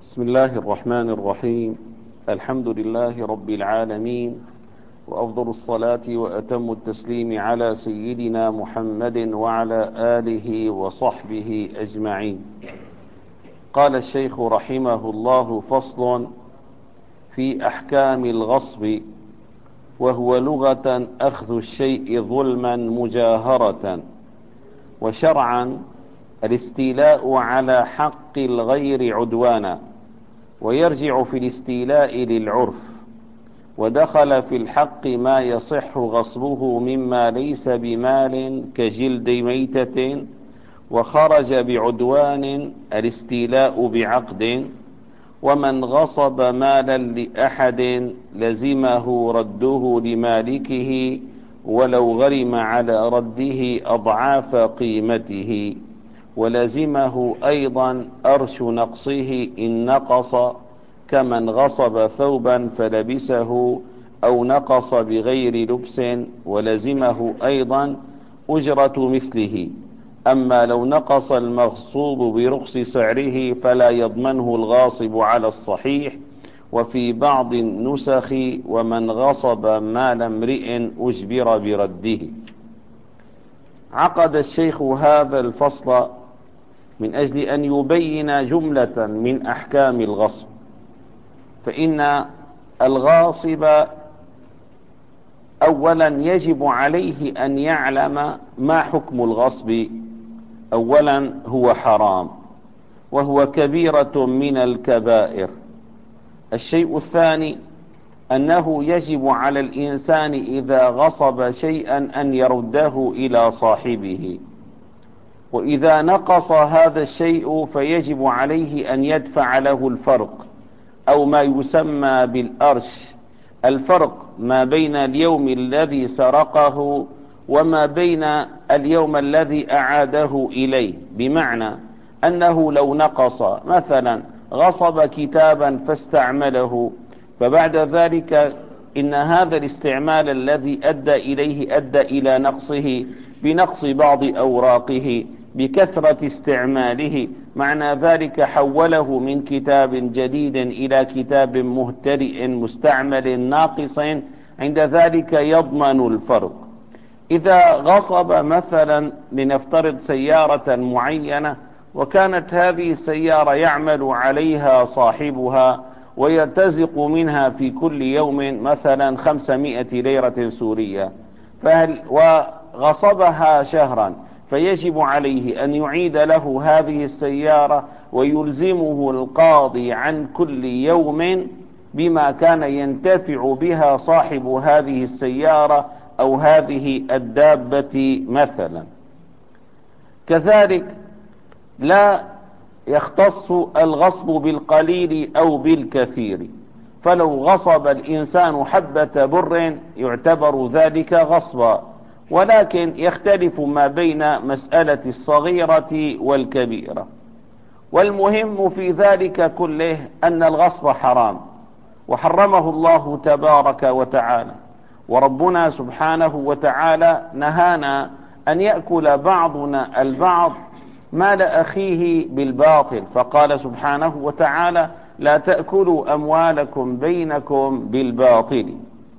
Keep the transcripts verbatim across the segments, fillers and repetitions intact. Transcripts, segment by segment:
بسم الله الرحمن الرحيم. الحمد لله رب العالمين، وأفضل الصلاة وأتم التسليم على سيدنا محمد وعلى آله وصحبه أجمعين. قال الشيخ رحمه الله: فصل في أحكام الغصب، وهو لغة أخذ الشيء ظلما مجاهرة، وشرعا الاستيلاء على حق الغير عدوانا، ويرجع في الاستيلاء للعرف، ودخل في الحق ما يصح غصبه مما ليس بمال كجلد ميتة، وخرج بعدوان الاستيلاء بعقد. ومن غصب مالا لأحد لزمه رده لمالكه، ولو غرم على رده أضعاف قيمته، ولزمه أيضا أرش نقصه إن نقص، كمن غصب ثوبا فلبسه أو نقص بغير لبس، ولزمه أيضا أجرة مثله. أما لو نقص المغصوب برخص سعره فلا يضمنه الغاصب على الصحيح. وفي بعض النسخ: ومن غصب مال امرئ أجبر برده. عقد الشيخ هذا الفصل من أجل أن يبين جملة من أحكام الغصب، فإن الغاصب أولا يجب عليه أن يعلم ما حكم الغصب. أولا هو حرام، وهو كبيرة من الكبائر. الشيء الثاني أنه يجب على الإنسان إذا غصب شيئا أن يرده إلى صاحبه، وإذا نقص هذا الشيء فيجب عليه أن يدفع له الفرق، أو ما يسمى بالأرش، الفرق ما بين اليوم الذي سرقه وما بين اليوم الذي أعاده إليه. بمعنى أنه لو نقص، مثلا غصب كتابا فاستعمله، فبعد ذلك إن هذا الاستعمال الذي أدى إليه أدى إلى نقصه بنقص بعض أوراقه بكثرة استعماله، معنى ذلك حوله من كتاب جديد إلى كتاب مهترئ مستعمل ناقص، عند ذلك يضمن الفرق. إذا غصب مثلا لنفترض سيارة معينة، وكانت هذه السيارة يعمل عليها صاحبها ويرتزق منها في كل يوم مثلا خمسمائة ليرة سورية، فهل وغصبها شهرا، فيجب عليه أن يعيد له هذه السيارة، ويلزمه القاضي عن كل يوم بما كان ينتفع بها صاحب هذه السيارة أو هذه الدابة مثلا. كذلك لا يختص الغصب بالقليل أو بالكثير، فلو غصب الإنسان حبة بر يعتبر ذلك غصبا، ولكن يختلف ما بين مسألة الصغيرة والكبيرة. والمهم في ذلك كله أن الغصب حرام، وحرمه الله تبارك وتعالى، وربنا سبحانه وتعالى نهانا أن يأكل بعضنا البعض مال أخيه بالباطل، فقال سبحانه وتعالى: لا تأكلوا أموالكم بينكم بالباطل.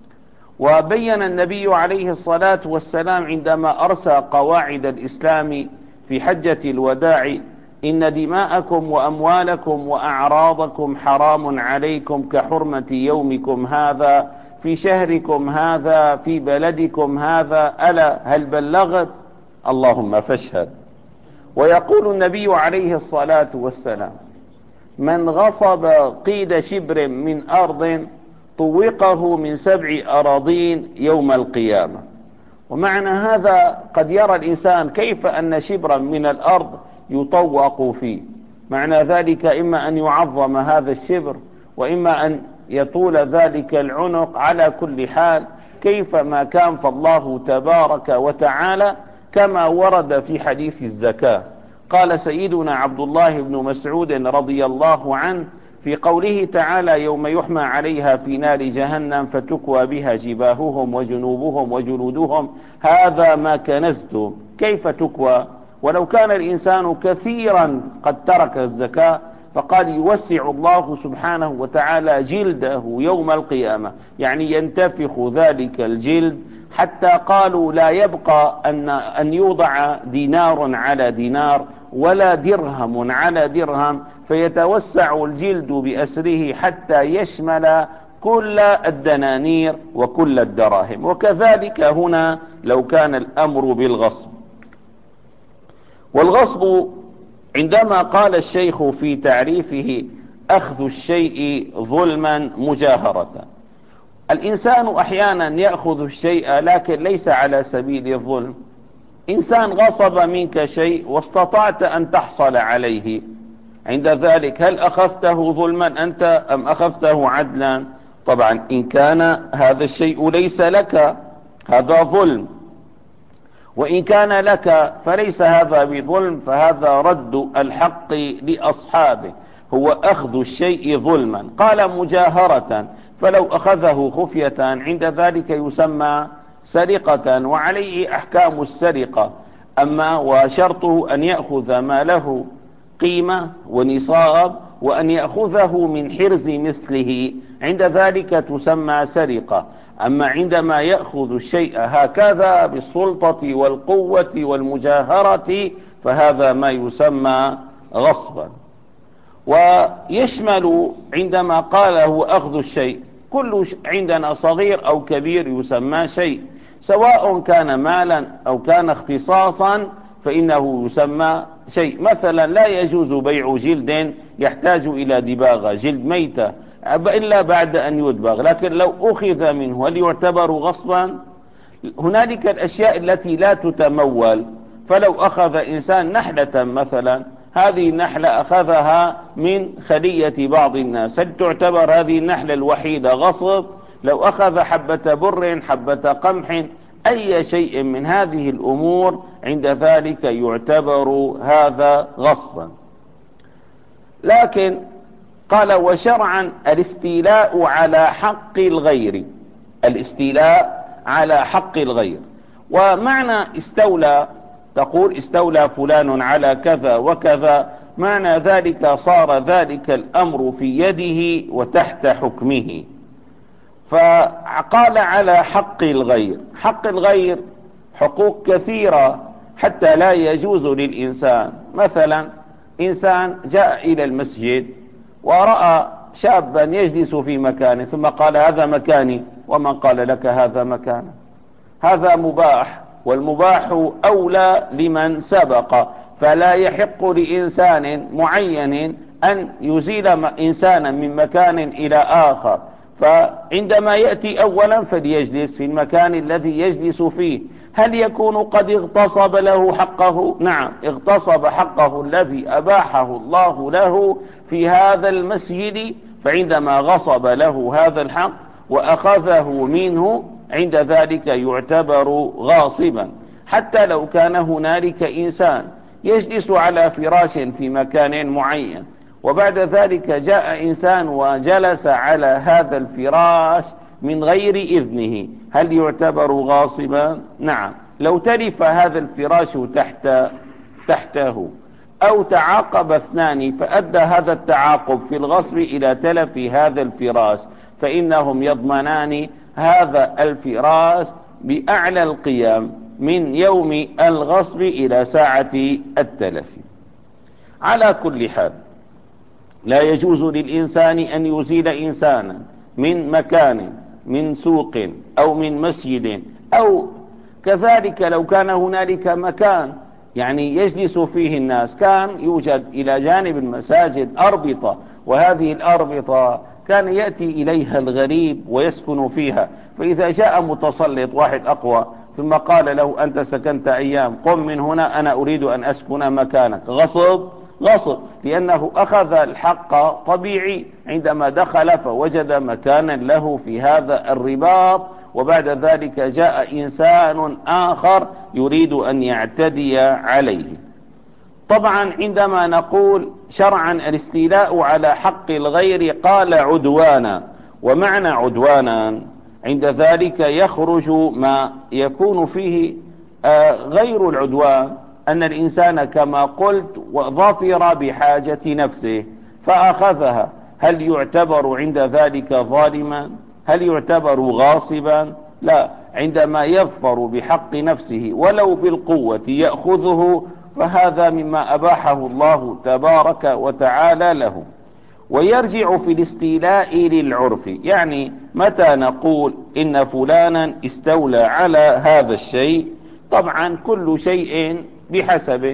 وبين النبي عليه الصلاة والسلام عندما أرسى قواعد الإسلام في حجة الوداع: إن دماءكم وأموالكم وأعراضكم حرام عليكم كحرمة يومكم هذا في شهركم هذا في بلدكم هذا، ألا هل بلغت؟ اللهم فاشهد. ويقول النبي عليه الصلاة والسلام: من غصب قيد شبر من أرض طوقه من سبع أراضين يوم القيامة. ومعنى هذا قد يرى الإنسان كيف أن شبرا من الأرض يطوق فيه، معنى ذلك إما أن يعظم هذا الشبر، وإما أن يطول ذلك العنق. على كل حال كيف ما كان، فالله تبارك وتعالى كما ورد في حديث الزكاة، قال سيدنا عبد الله بن مسعود رضي الله عنه في قوله تعالى: يوم يحمى عليها في نار جهنم فتكوى بها جباههم وجنوبهم وجلودهم هذا ما كنزتم. كيف تكوى؟ ولو كان الإنسان كثيرا قد ترك الزكاة فقال يوسع الله سبحانه وتعالى جلده يوم القيامة، يعني ينتفخ ذلك الجلد حتى قالوا لا يبقى أن, أن يوضع دينار على دينار ولا درهم على درهم، فيتوسع الجلد بأسره حتى يشمل كل الدنانير وكل الدراهم. وكذلك هنا لو كان الأمر بالغصب. والغصب عندما قال الشيخ في تعريفه أخذ الشيء ظلما مجاهرة، الإنسان أحيانا يأخذ الشيء لكن ليس على سبيل الظلم. إنسان غصب منك شيء واستطعت أن تحصل عليه، عند ذلك هل أخذته ظلما أنت أم أخذته عدلا؟ طبعا إن كان هذا الشيء ليس لك هذا ظلم، وإن كان لك فليس هذا بظلم، فهذا رد الحق لأصحابه، هو أخذ الشيء ظلما. قال مجاهرة، فلو أخذه خفية عند ذلك يسمى سرقة وعليه أحكام السرقة. أما وشرطه أن يأخذ ما له قيمة ونصاب وأن يأخذه من حرز مثله، عند ذلك تسمى سرقة. أما عندما يأخذ الشيء هكذا بالسلطة والقوة والمجاهرة فهذا ما يسمى غصبا. ويشمل عندما قاله أخذ الشيء كل عندنا صغير أو كبير يسمى شيء، سواء كان مالا أو كان اختصاصا فإنه يسمى شيء. مثلا لا يجوز بيع جلد يحتاج إلى دباغة، جلد ميتة، إلا بعد أن يدبغ، لكن لو أخذ منه هل يعتبر غصبا؟ هنالك الأشياء التي لا تتمول، فلو أخذ إنسان نحلة مثلا، هذه النحلة أخذها من خلية بعض الناس، هل تعتبر هذه النحلة الوحيدة غصب؟ لو أخذ حبة بر، حبة قمح، أي شيء من هذه الأمور عند ذلك يعتبر هذا غصبا. لكن قال وشرعا الاستيلاء على حق الغير، الاستيلاء على حق الغير. ومعنى استولى، تقول استولى فلان على كذا وكذا، معنى ذلك صار ذلك الأمر في يده وتحت حكمه. فقال على حق الغير، حق الغير حقوق كثيرة حتى لا يجوز للإنسان. مثلا إنسان جاء إلى المسجد ورأى شابا يجلس في مكانه ثم قال هذا مكاني، ومن قال لك هذا مكانه؟ هذا مباح، والمباح أولى لمن سبق، فلا يحق لإنسان معين أن يزيل إنسانا من مكان إلى آخر. فعندما يأتي أولا فليجلس في المكان الذي يجلس فيه. هل يكون قد اغتصب له حقه؟ نعم، اغتصب حقه الذي أباحه الله له في هذا المسجد، فعندما غصب له هذا الحق وأخذه منه عند ذلك يعتبر غاصبا. حتى لو كان هنالك إنسان يجلس على فراش في مكان معين، وبعد ذلك جاء إنسان وجلس على هذا الفراش من غير إذنه، هل يعتبر غاصبا؟ نعم. لو تلف هذا الفراش تحت تحته أو تعاقب اثنان فأدى هذا التعاقب في الغصب إلى تلف هذا الفراش، فإنهم يضمنان هذا الفراش بأعلى القيم من يوم الغصب إلى ساعة التلف. على كل حال لا يجوز للإنسان أن يزيل إنسانا من مكان، من سوق أو من مسجد، أو كذلك لو كان هنالك مكان يعني يجلس فيه الناس، كان يوجد إلى جانب المساجد أربطة، وهذه الأربطة كان يأتي إليها الغريب ويسكن فيها، فإذا جاء متسلط واحد أقوى ثم قال له أنت سكنت أيام، قم من هنا أنا أريد أن أسكن مكانك، غصب؟ غصب، لأنه أخذ الحق طبيعي عندما دخل فوجد مكانا له في هذا الرباط، وبعد ذلك جاء إنسان آخر يريد أن يعتدي عليه. طبعا عندما نقول شرعا الاستيلاء على حق الغير قال عدوانا، ومعنى عدوانا عند ذلك يخرج ما يكون فيه غير العدوان، أن الإنسان كما قلت ظفر بحاجة نفسه، فأخذها، هل يعتبر عند ذلك ظالما؟ هل يعتبر غاصبا؟ لا، عندما يظفر بحق نفسه ولو بالقوة يأخذه، فهذا مما أباحه الله تبارك وتعالى له. ويرجع في الاستيلاء للعرف، يعني متى نقول إن فلانا استولى على هذا الشيء؟ طبعا كل شيء بحسبه.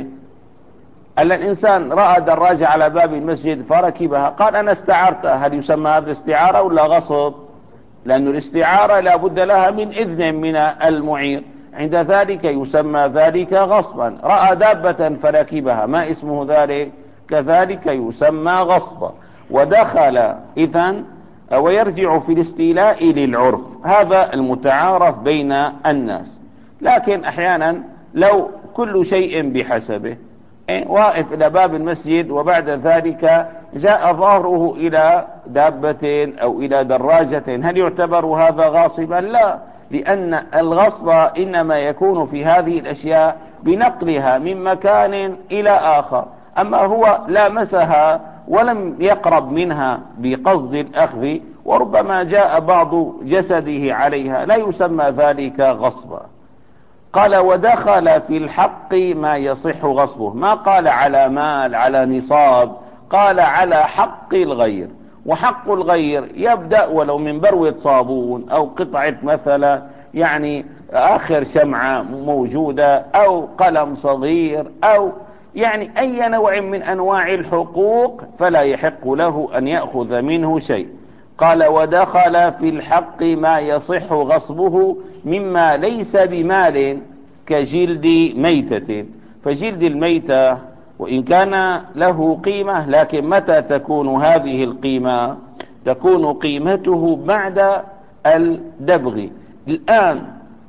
الإنسان رأى دراجة على باب المسجد فركبها، قال أنا استعرتها، هل يسمى هذا استعارة ولا غصب؟ لأن الاستعارة لا بد لها من إذن من المعير، عند ذلك يسمى ذلك غصبا. رأى دابة فركبها، ما اسمه ذلك؟ كذلك يسمى غصبا. ودخل إذن ويرجع في الاستيلاء للعرف، هذا المتعارف بين الناس. لكن أحيانا لو كل شيء بحسبه، واقف إلى باب المسجد وبعد ذلك جاء ظهره إلى دابة أو إلى دراجة، هل يعتبر هذا غاصبا؟ لا، لأن الغصب إنما يكون في هذه الأشياء بنقلها من مكان إلى آخر، أما هو لامسها ولم يقرب منها بقصد الأخذ، وربما جاء بعض جسده عليها، لا يسمى ذلك غصبا. قال ودخل في الحق ما يصح غصبه، ما قال على مال على نصاب، قال على حق الغير. وحق الغير يبدأ ولو من بروة صابون أو قطعة مثلا يعني آخر شمعة موجودة أو قلم صغير أو يعني أي نوع من أنواع الحقوق، فلا يحق له أن يأخذ منه شيء. قال ودخل في الحق ما يصح غصبه مما ليس بمال كجلد ميتة. فجلد الميتة وإن كان له قيمة، لكن متى تكون هذه القيمة؟ تكون قيمته بعد الدبغ. الآن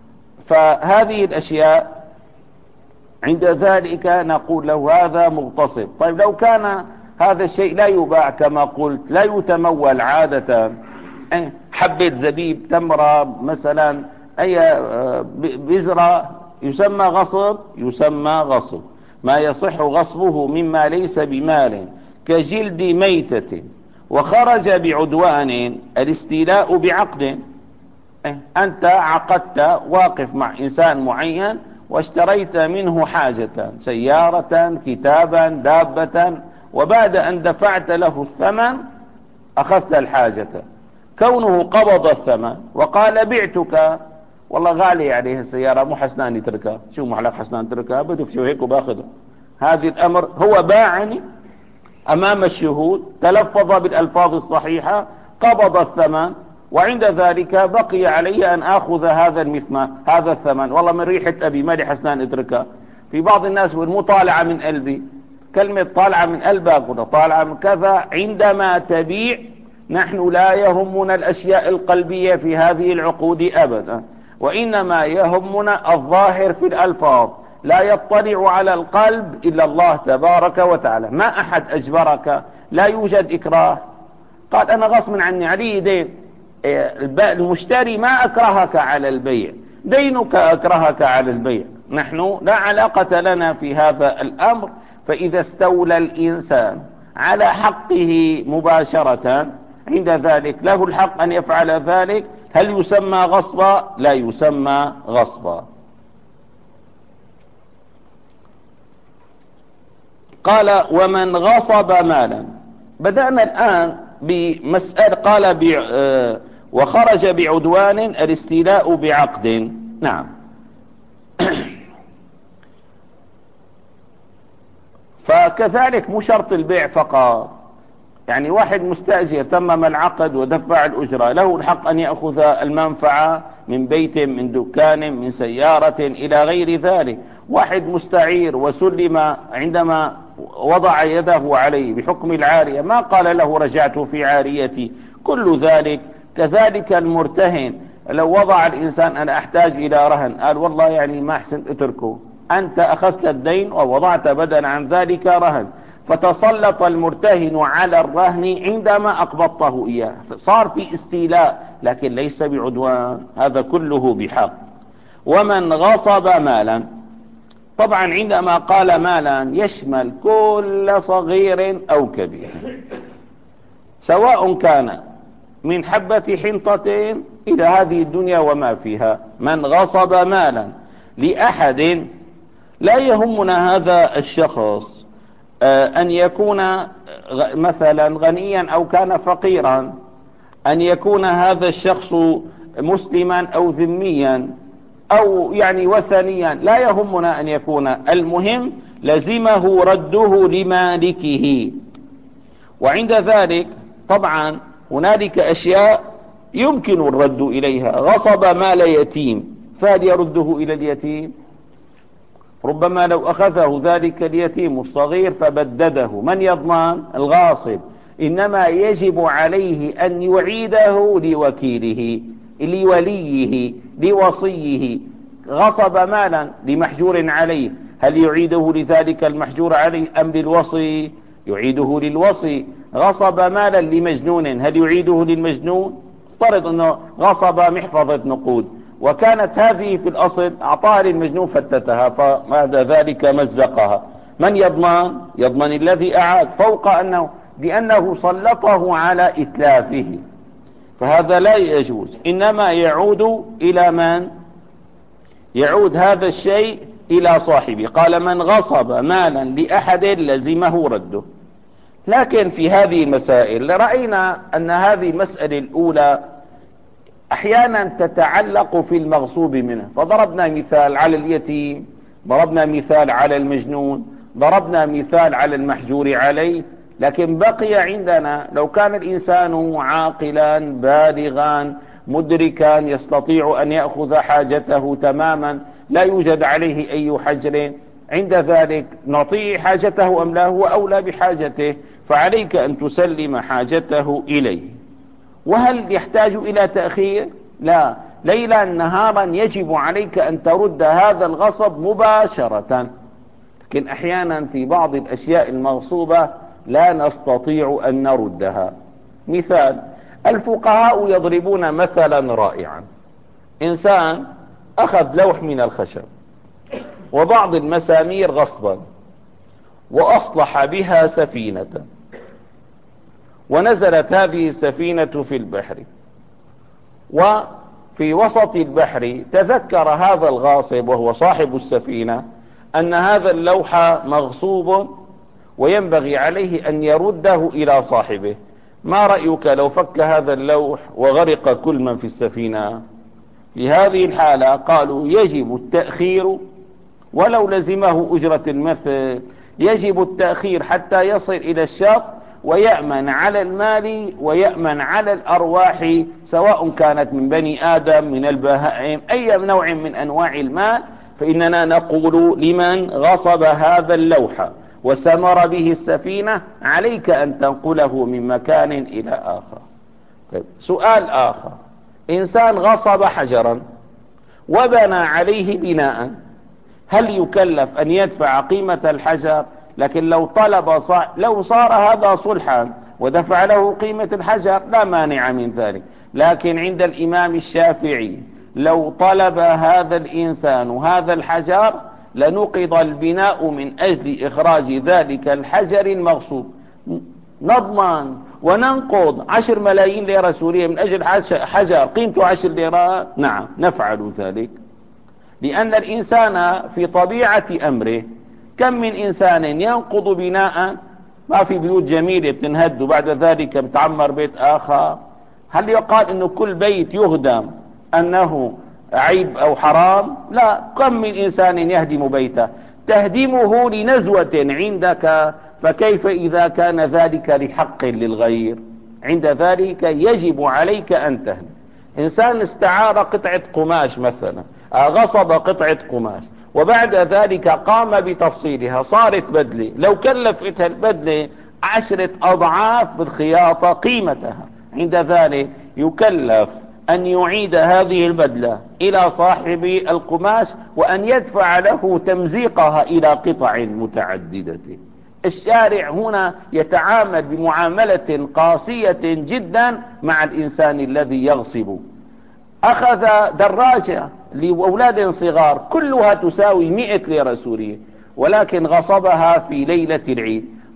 فهذه الأشياء عند ذلك نقول له هذا مغتصب. طيب لو كان هذا الشيء لا يباع كما قلت، لا يتمول عادة، حبة زبيب، تمرة مثلا، أي بذرة، يسمى غصب؟ يسمى غصب. ما يصح غصبه مما ليس بمال كجلد ميتة. وخرج بعدوان، الاستيلاء بعقد، أنت عقدت واقف مع إنسان معين واشتريت منه حاجة، سيارة، كتابا، دابة، وبعد أن دفعت له الثمن أخذت الحاجة. كونه قبض الثمن وقال بعتك، والله غالي عليه السيارة، مو حسنان يتركها، شو محلق حسنان تركها، بده في شو هيك وباخذها. هذه الأمر هو باعني أمام الشهود، تلفظ بالألفاظ الصحيحة، قبض الثمن، وعند ذلك بقي علي أن أخذ هذا المثمن، هذا الثمن، والله من ريحة أبي مالي حسنان اتركها. في بعض الناس يقول مو طالعة من قلبي، كلمة طالعة من قلبك ولا طالعة من كذا. عندما تبيع نحن لا يهمنا الأشياء القلبية في هذه العقود أبدا، وإنما يهمنا الظاهر في الألفاظ، لا يطلع على القلب إلا الله تبارك وتعالى. ما أحد أجبرك، لا يوجد إكراه. قال أنا غصب عني علي دين، المشتري ما أكرهك على البيع، دينك أكرهك على البيع، نحن لا علاقة لنا في هذا الأمر. فإذا استولى الإنسان على حقه مباشرة، عند ذلك له الحق أن يفعل ذلك. هل يسمى غصبا؟ لا يسمى غصبا. قال ومن غصب مالا. بدأنا الآن بمسألة، قال ب... وخرج بعدوان، الاستيلاء بعقد. نعم. فكذلك مو شرط البيع فقط، يعني واحد مستأجر تمم العقد ودفع الأجرة، له الحق أن يأخذ المنفعة من بيت، من دكان، من سيارة إلى غير ذلك. واحد مستعير وسلم عندما وضع يده عليه بحكم العارية، ما قال له رجعت في عاريتي، كل ذلك. كذلك المرتهن، لو وضع الإنسان أنا أحتاج إلى رهن، قال والله يعني ما أحسن اتركه، أنت أخذت الدين ووضعت بدلا عن ذلك رهن، فتسلط المرتهن على الرهن عندما أقبضته إياه، صار في استيلاء لكن ليس بعدوان، هذا كله بحق. ومن غصب مالا، طبعا عندما قال مالا يشمل كل صغير أو كبير، سواء كان من حبة حنطة إلى هذه الدنيا وما فيها. من غصب مالا لأحد، لا يهمنا هذا الشخص أن يكون مثلا غنيا أو كان فقيرا، أن يكون هذا الشخص مسلما أو ذميا أو يعني وثنيا، لا يهمنا أن يكون، المهم لزمه رده لمالكه. وعند ذلك طبعا هنالك أشياء يمكن الرد إليها. غصب مال يتيم، فهل يرده إلى اليتيم؟ ربما لو أخذه ذلك اليتيم الصغير فبدده، من يضمن؟ الغاصب. إنما يجب عليه أن يعيده لوكيله، لوليه، لوصيه. غصب مالا لمحجور عليه، هل يعيده لذلك المحجور عليه أم للوصي؟ يعيده للوصي. غصب مالا لمجنون، هل يعيده للمجنون؟ افترض أنه غصب محفظة نقود وكانت هذه في الأصل أعطاها للمجنون فتتها، فبعد ذلك مزقها، من يضمن؟ يضمن الذي أعاد، فوق أنه لأنه سلطه على إتلافه، فهذا لا يجوز. إنما يعود إلى من؟ يعود هذا الشيء إلى صاحبه. قال من غصب مالا لأحد لزمه رده. لكن في هذه المسائل رأينا أن هذه المسألة الأولى أحيانا تتعلق في المغصوب منه، فضربنا مثال على اليتيم، ضربنا مثال على المجنون، ضربنا مثال على المحجور عليه. لكن بقي عندنا لو كان الإنسان عاقلا بالغا مدركا يستطيع أن يأخذ حاجته تماما، لا يوجد عليه أي حجر، عند ذلك نعطيه حاجته أم لا؟ هو أولى بحاجته، فعليك أن تسلم حاجته إليه. وهل يحتاج إلى تأخير؟ لا، ليلا نهارا يجب عليك أن ترد هذا الغصب مباشرة. لكن أحيانا في بعض الأشياء المغصوبة لا نستطيع أن نردها. مثال، الفقهاء يضربون مثلا رائعا. إنسان أخذ لوح من الخشب وبعض المسامير غصبا وأصلح بها سفينة، ونزلت هذه السفينة في البحر، وفي وسط البحر تذكر هذا الغاصب وهو صاحب السفينة أن هذا اللوح مغصوب وينبغي عليه أن يرده إلى صاحبه. ما رأيك لو فك هذا اللوح وغرق كل من في السفينة؟ في هذه الحالة قالوا يجب التأخير ولو لزمه أجرة المثل، يجب التأخير حتى يصل إلى الشط ويأمن على المال ويأمن على الأرواح، سواء كانت من بني آدم من البهائم أي نوع من أنواع المال. فإننا نقول لمن غصب هذا اللوح وسمر به السفينة عليك أن تنقله من مكان إلى آخر. طيب، سؤال آخر، إنسان غصب حجرا وبنى عليه بناء، هل يكلف أن يدفع قيمة الحجر؟ لكن لو طلب صع... لو صار هذا صلحا ودفع له قيمة الحجر لا مانع من ذلك. لكن عند الإمام الشافعي لو طلب هذا الإنسان هذا الحجر لنقض البناء من أجل إخراج ذلك الحجر المغصوب. نضمن وننقض عشر ملايين ليرة سورية من أجل حجر قيمته عشر ليرات؟ نعم نفعل ذلك، لأن الإنسان في طبيعة أمره كم من إنسان ينقض بناء، ما في بيوت جميلة بتنهد وبعد ذلك بتعمر بيت آخر. هل يقال إنه كل بيت يهدم أنه عيب أو حرام؟ لا، كم من إنسان يهدم بيته، تهدمه لنزوة عندك، فكيف إذا كان ذلك لحق للغير؟ عند ذلك يجب عليك أن تهدم. إنسان استعار قطعة قماش مثلا، غصب قطعة قماش وبعد ذلك قام بتفصيلها صارت بدلة، لو كلفتها البدلة عشرة أضعاف بالخياطة قيمتها، عند ذلك يكلف أن يعيد هذه البدلة إلى صاحب القماش وأن يدفع له تمزيقها إلى قطع متعددة. الشارع هنا يتعامل بمعاملة قاسية جدا مع الإنسان الذي يغصب. أخذ دراجة لأولاد صغار كلها تساوي مئة ليرة سورية، ولكن غصبها في ليلة العيد،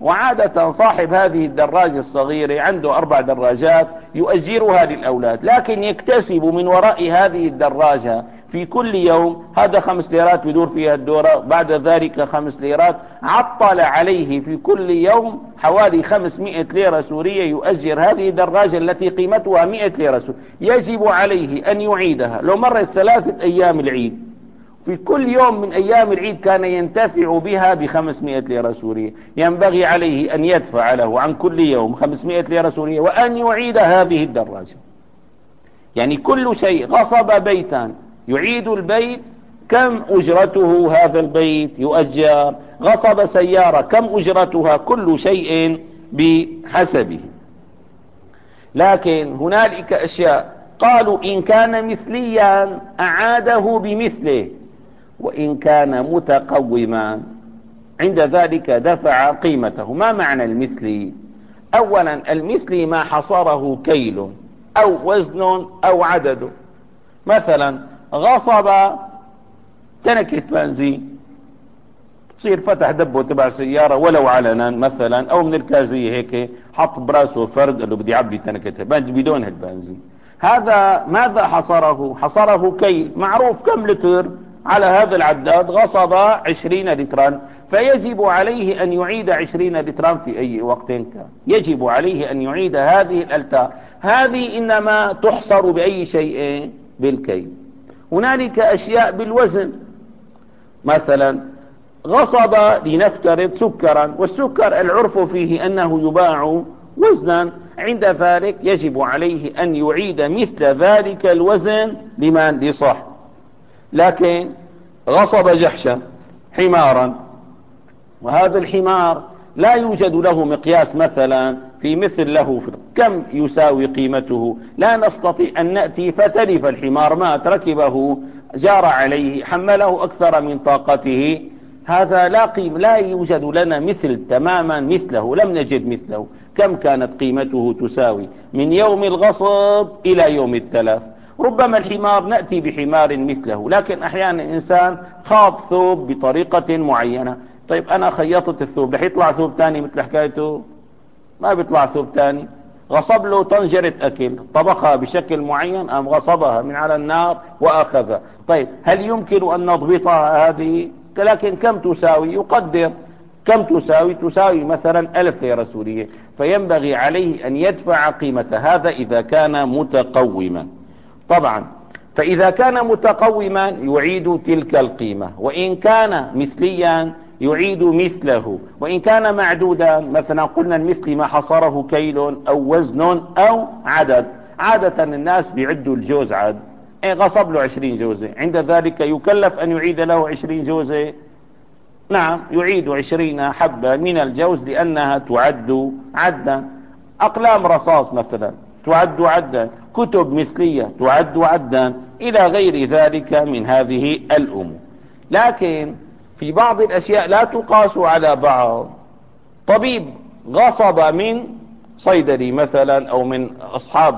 وعادة صاحب هذه الدراجة الصغيرة عنده أربع دراجات يؤجرها للأولاد، لكن يكتسب من وراء هذه الدراجة في كل يوم، هذا خمس ليرات يدور فيها الدورة، بعد ذلك خمس ليرات، عطل عليه في كل يوم حوالي خمسمائة ليرة سورية يؤجر هذه الدراجة التي قيمتها مائة ليرة سورية. يجب عليه أن يعيدها. لو مرت ثلاثة أيام العيد، في كل يوم من أيام العيد كان ينتفع بها بخمسمائة ليرة سورية، ينبغي عليه أن يدفع له عن كل يوم خمسمائة ليرة سورية وأن يعيد هذه الدراجة. يعني كل شيء، غصب بيتا يعيد البيت، كم أجرته هذا البيت يؤجر؟ غصب سيارة، كم أجرتها؟ كل شيء بحسبه. لكن هنالك أشياء قالوا إن كان مثليا أعاده بمثله، وإن كان متقوما عند ذلك دفع قيمته. ما معنى المثلي؟ أولا المثلي ما حصره كيل أو وزن أو عدد. مثلا غصب تنكة بنزين، تصير فتح دبه تبع سيارة ولو علنا مثلا، أو من الكازية هيك حط براسه فرد قال له بدي عبي تنكة بدون هالبنزين. هذا ماذا حصره؟ حصره كيل، معروف كم لتر على هذا العداد، غصب عشرين لترا، فيجب عليه أن يعيد عشرين لترا في أي وقت كان. يجب عليه أن يعيد هذه الألتار. هذه إنما تحصر بأي شيء؟ بالكيل. هنالك أشياء بالوزن، مثلا غصب لنفترض سكرا، والسكر العرف فيه أنه يباع وزنا، عند ذلك يجب عليه أن يعيد مثل ذلك الوزن لمن؟ لصاحب. لكن غصب جحشا حمارا، وهذا الحمار لا يوجد له مقياس مثلا في مثل له في كم يساوي قيمته، لا نستطيع أن نأتي فتلف الحمار، مات، ركبه، جار عليه، حمله أكثر من طاقته، هذا لا قيم، لا يوجد لنا مثل تماما مثله، لم نجد مثله. كم كانت قيمته تساوي من يوم الغصب إلى يوم التلف؟ ربما الحمار نأتي بحمار مثله، لكن أحيانا الإنسان خاض ثوب بطريقة معينة، طيب أنا خيطت الثوب، رح يطلع ثوب تاني مثل حكايته؟ ما بيطلع ثوب تاني. غصب له طنجرة أكل، طبخها بشكل معين، أم غصبها من على النار وأخذها. طيب هل يمكن أن نضبطها هذه؟ لكن كم تساوي؟ يقدر كم تساوي؟ تساوي مثلا ألف ليرة سورية، فينبغي عليه أن يدفع قيمة هذا إذا كان متقوما. طبعا فإذا كان متقوما يعيد تلك القيمة، وإن كان مثليا يعيد مثله، وإن كان معدودا مثلا قلنا المثل ما حصره كيل أو وزن أو عدد. عادة الناس بيعدوا الجوز عد، إيه غصب له عشرين جوزة، عند ذلك يكلف أن يعيد له عشرين جوزة؟ نعم، يعيد عشرين حبة من الجوز لأنها تعد عدا. أقلام رصاص مثلا تعد عدا، كتب مثلية تعد عدا، إلى غير ذلك من هذه الأمور. لكن في بعض الأشياء لا تقاس على بعض. طبيب غصب من صيدلي مثلا أو من أصحاب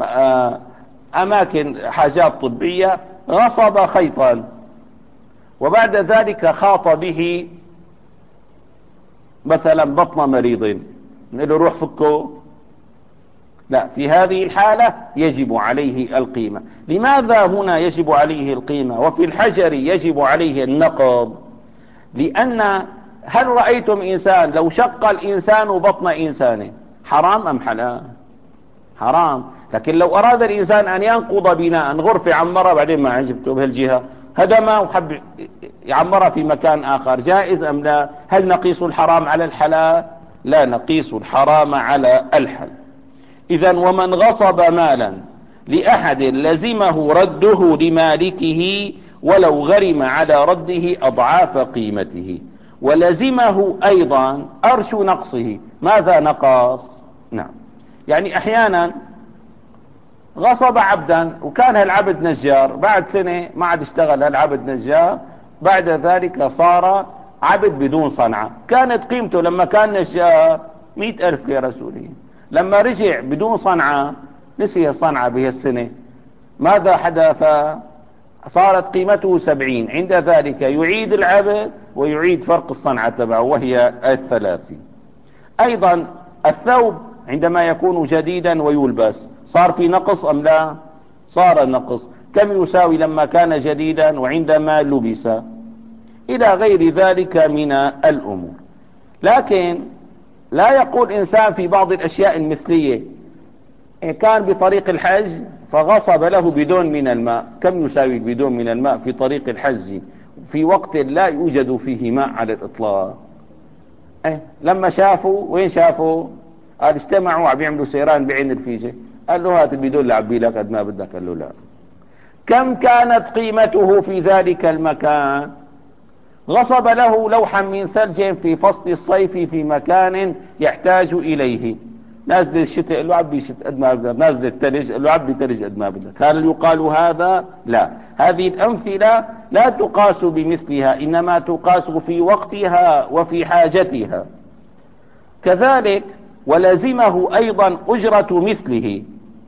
أماكن حاجات طبية، غصب خيطا وبعد ذلك خاط به مثلا بطن مريض، نقول له روح فكه؟ لا، في هذه الحالة يجب عليه القيمة. لماذا هنا يجب عليه القيمة وفي الحجر يجب عليه النقض؟ لأن هل رأيتم إنسان لو شق الإنسان بطن إنسان حرام أم حلال؟ حرام. لكن لو أراد الإنسان أن ينقض بناء، غرفة عمرها بعدين ما عجبته بهالجهة، هدمها وحب يعمرها في مكان آخر، جائز أم لا؟ هل نقيس الحرام على الحلال؟ لا نقيس الحرام على الحلال. إذن ومن غصب مالا لأحد لزمه رده لمالكه ولو غرم على رده أضعاف قيمته، ولزمه أيضا أرش نقصه. ماذا نقص؟ نعم، يعني أحيانا غصب عبدا وكان هالعبد نجار، بعد سنة ما عاد اشتغل هالعبد نجار، بعد ذلك صار عبد بدون صنعة. كانت قيمته لما كان نجار مئة ألف ليرة سورية، لما رجع بدون صنعة نسي الصنعة به السنة، ماذا حدث؟ صارت قيمته سبعين، عند ذلك يعيد العبد ويعيد فرق الصنعة تبعه وهي الثلاثين. ايضا الثوب عندما يكون جديدا ويلبس صار في نقص ام لا؟ صار نقص. كم يساوي لما كان جديدا وعندما لبس؟ الى غير ذلك من الامور. لكن لا يقول انسان في بعض الاشياء المثلية إن كان بطريق الحج فغصب له بدون من الماء، كم يساوي بدون من الماء في طريق الحج في وقت لا يوجد فيه ماء على الإطلاق؟ إيه لما شافوا، وين شافوا؟ قال اجتمعوا عم يعملوا سيران بعين الفيجة، قال له هات البدون لعبي لك قد ما بدك، قال له لا. كم كانت قيمته في ذلك المكان؟ غصب له لوحا من ثلج في فصل الصيف في مكان يحتاج إليه. نازل الشتاء قال له عبي شتاء قد ما بدك، نازل الثلج قال له عبي ثلج قد ما بدك. هل يقال هذا؟ لا. هذه الأمثلة لا تقاس بمثلها، إنما تقاس في وقتها وفي حاجتها. كذلك ولزمه أيضا أجرة مثله.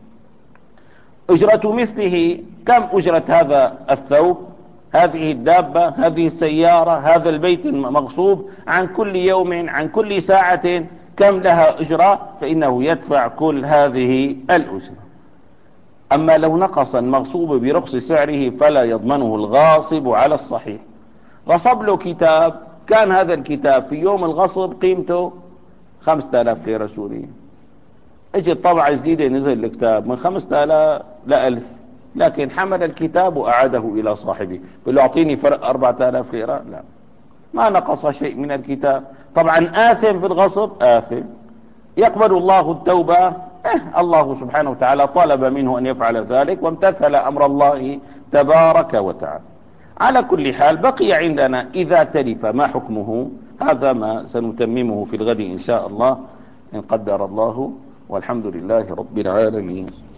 أجرة مثله، كم أجرة هذا الثوب، هذه الدابة، هذه السيارة، هذا البيت المغصوب، عن كل يوم عن كل ساعة كم لها أجرة، فإنه يدفع كل هذه الأجرة. أما لو نقص المغصوب برخص سعره فلا يضمنه الغاصب على الصحيح. غصب له كتاب، كان هذا الكتاب في يوم الغصب قيمته خمسة آلاف ليرة سورية، اجت طبعة جديدة نزل الكتاب من خمسة آلاف لألف، لكن حمل الكتاب وأعاده إلى صاحبه، بل أعطيني فرق أربعة آلاف ليرة، لا، ما نقص شيء من الكتاب. طبعا آثم في الغصب، آثم. يقبل الله التوبة؟ إيه الله سبحانه وتعالى طلب منه أن يفعل ذلك وامتثل أمر الله تبارك وتعالى. على كل حال بقي عندنا إذا تلف ما حكمه، هذا ما سنتممه في الغد إن شاء الله إن قدر الله، والحمد لله رب العالمين.